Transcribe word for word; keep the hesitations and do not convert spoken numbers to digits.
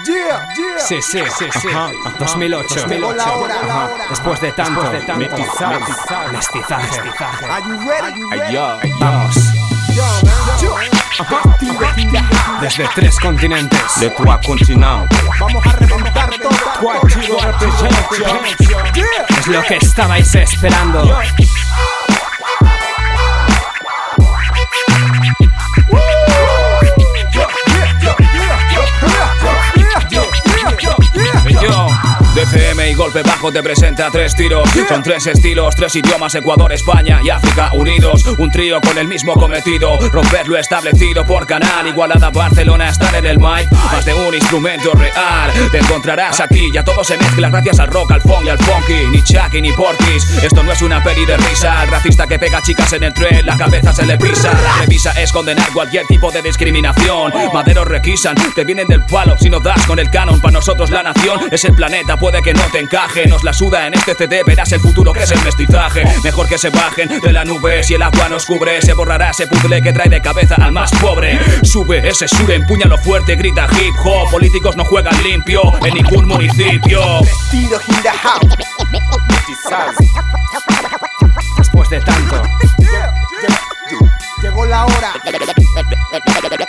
Yeah, yeah. Sí, sí, sí, sí. Ajá, ajá. dos mil ocho. dos mil ocho. La hora, la Ajá. hora. Después de tanto, Después de tanto. mestizaje. Mestizaje. Mestizaje. Mestizaje. Are you ready? Are you ready? Yo, vamos. Yo, man. Yo. Ajá. Desde tres continentes. De trois continents. Vamos a reventar todo. Yeah. Es lo que estabais esperando. Yo, D C M y golpe bajo te presenta tres tiros. Son tres estilos, tres idiomas, Ecuador, España y África unidos. Un trío con el mismo cometido, romper lo establecido por canal. Igualada, Barcelona, estar en el mic. Más de un instrumento real te encontrarás aquí. Ya todo se mezcla gracias al rock, al funk y al funky. Ni Chucky ni Portis, esto no es una peli de risa. Al racista que pega chicas en el tren, la cabeza se le pisa. La revisa es condenar cualquier tipo de discriminación. Maderos requisan, te vienen del palo si no das con el canon. Para nosotros la nación es el planeta, puede que no te encaje. Nos la suda en este C D, verás el futuro que es el mestizaje. Mejor que se bajen de la nube, si el agua nos cubre. Se borrará ese puzzle que trae de cabeza al más pobre. Sube ese sure, empuñalo fuerte, grita hip hop. Políticos no juegan limpio en ningún municipio. Vestidos in the house. Mestizaje. Después de tanto. Yeah, yeah. Llegó la hora.